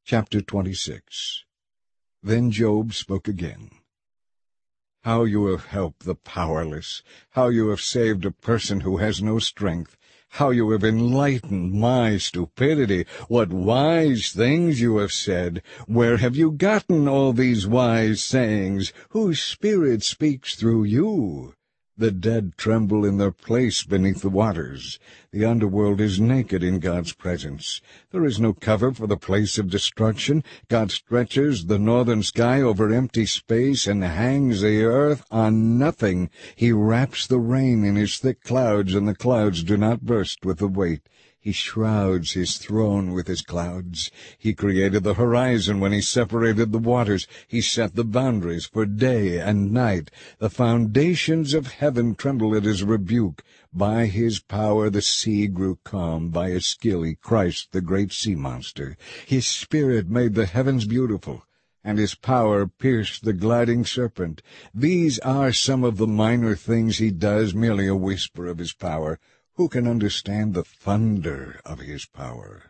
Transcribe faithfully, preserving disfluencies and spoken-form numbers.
Chapter twenty-six. Then Job spoke again. How you have helped the powerless, how you have saved a person who has no strength, how you have enlightened my stupidity, what wise things you have said. Where have you gotten all these wise sayings? Whose spirit speaks through you? The dead tremble in their place beneath the waters. The underworld is naked in God's presence. There is no cover for the place of destruction. God stretches the northern sky over empty space and hangs the earth on nothing. He wraps the rain in his thick clouds, and the clouds do not burst with the weight. He shrouds his throne with his clouds. He created the horizon when he separated the waters. He set the boundaries for day and night. The foundations of heaven tremble at his rebuke. By his power the sea grew calm. By his skill he crushed the great sea monster. His spirit made the heavens beautiful, and his power pierced the gliding serpent. These are some of the minor things he does, merely a whisper of his power. Who can understand the thunder of his power?